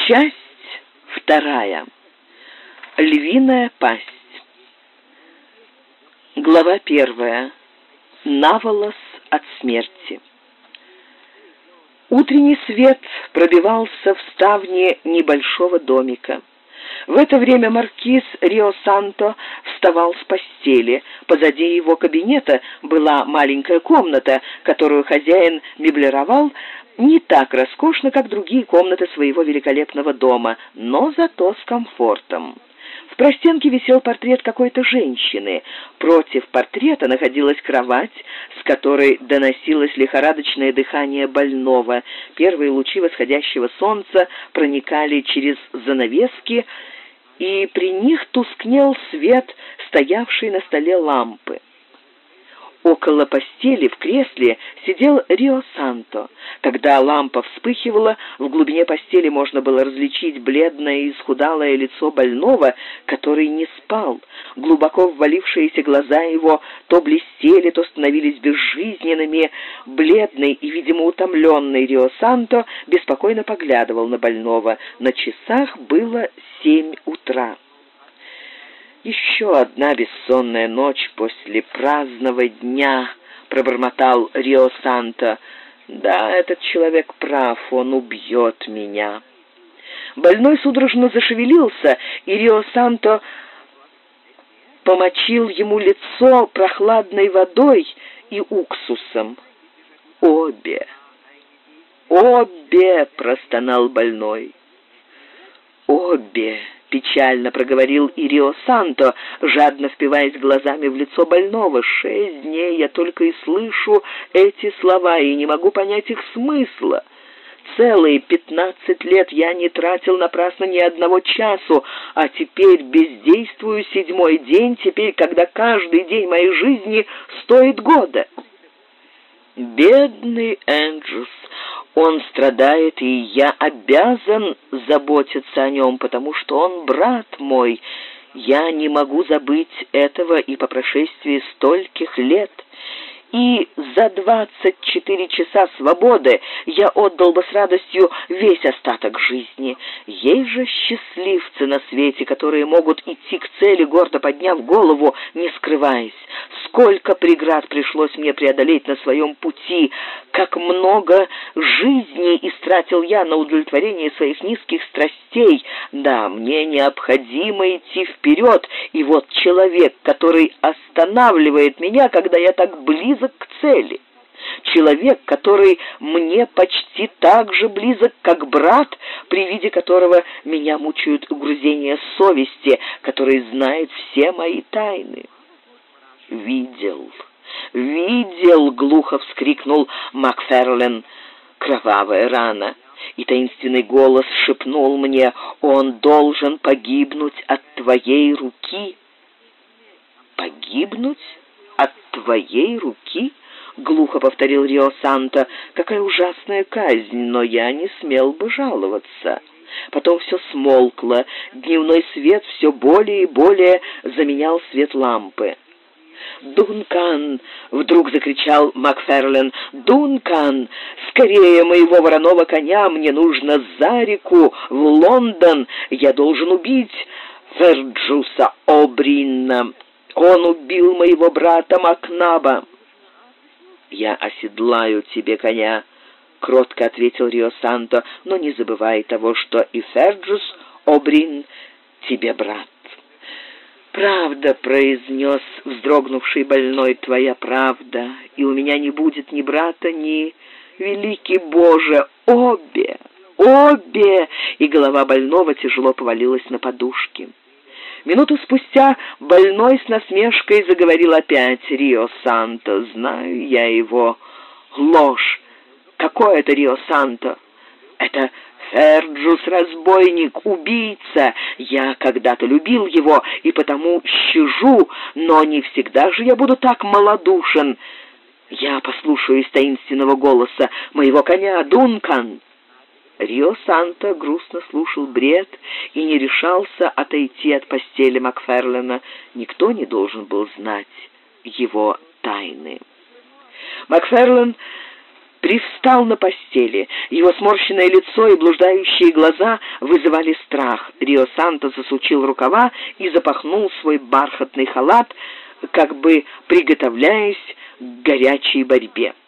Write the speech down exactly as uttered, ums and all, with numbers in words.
Часть вторая. Львиная пасть. Глава первая. Наволос от смерти. Утренний свет пробивался в ставне небольшого домика. В это время маркиз Рио-Санто вставал с постели. Позади его кабинета была маленькая комната, которую хозяин меблировал не так роскошно, как другие комнаты своего великолепного дома, но зато с комфортом. В простенке висел портрет какой-то женщины. Против портрета находилась кровать, с которой доносилось лихорадочное дыхание больного. Первые лучи восходящего солнца проникали через занавески, и при них тускнел свет, стоявший на столе лампы. Около постели в кресле сидел Рио-Санто. Когда лампа вспыхивала, в глубине постели можно было различить бледное и исхудалое лицо больного, который не спал. Глубоко ввалившиеся глаза его то блестели, то становились безжизненными. Бледный и, видимо, утомленный Рио-Санто беспокойно поглядывал на больного. На часах было семь утра. «Еще одна бессонная ночь после праздного дня», — пробормотал Рио-Санто. «Да, этот человек прав, он убьет меня». Больной судорожно зашевелился, и Рио-Санто помочил ему лицо прохладной водой и уксусом. «Обе! Обе!» — простонал больной. «Обе!» — печально проговорил и Рио-Санто, жадно впиваясь глазами в лицо больного. «Шесть дней я только и слышу эти слова, и не могу понять их смысла. Целые пятнадцать лет я не тратил напрасно ни одного часу, а теперь бездействую седьмой день, теперь, когда каждый день моей жизни стоит года». «Бедный Энджус! Он страдает, и я обязан заботиться о нем, потому что он брат мой. Я не могу забыть этого и по прошествии стольких лет. И за двадцать четыре часа свободы я отдал бы с радостью весь остаток жизни. Есть же счастливцы на свете, которые могут идти к цели, гордо подняв голову, не скрываясь. Сколько преград пришлось мне преодолеть на своем пути, как много жизней истратил я на удовлетворение своих низких страстей. Да, мне необходимо идти вперед, и вот человек, который останавливает меня, когда я так близок к цели. Человек, который мне почти так же близок, как брат, при виде которого меня мучают угрызения совести, который знает все мои тайны. «Видел, видел!» — глухо вскрикнул Макферлен. «Кровавая рана!» И таинственный голос шепнул мне: «Он должен погибнуть от твоей руки». «Погибнуть от твоей руки?» — глухо повторил Рио-Санто. «Какая ужасная казнь, но я не смел бы жаловаться». Потом все смолкло. Дневной свет все более и более заменял свет лампы. «Дункан!» — вдруг закричал Макферлен. «Дункан! Скорее моего вороного коня! Мне нужно за реку, в Лондон! Я должен убить Ферджуса Обрина! Он убил моего брата Макнаба!» «Я оседлаю тебе коня», — кротко ответил Рио-Санто, «но не забывай того, что и Ферджус Обрин тебе брат». «Правда», — произнес вздрогнувший больной, — «твоя правда, и у меня не будет ни брата, ни... Великий Боже, обе, обе!» И голова больного тяжело повалилась на подушки. Минуту спустя больной с насмешкой заговорил опять. «Рио-Санто, знаю я его. Ложь! Какой это Рио-Санто? Это Ферджус, разбойник, убийца. Я когда-то любил его и потому щажу, но не всегда же я буду так малодушен. Я послушаюсь таинственного голоса моего коня, Дункан». Рио-Санто грустно слушал бред и не решался отойти от постели Макферлена. Никто не должен был знать его тайны. Макферлен привстал на постели. Его сморщенное лицо и блуждающие глаза вызывали страх. Рио Санто засучил рукава и запахнул свой бархатный халат, как бы приготовляясь к горячей борьбе.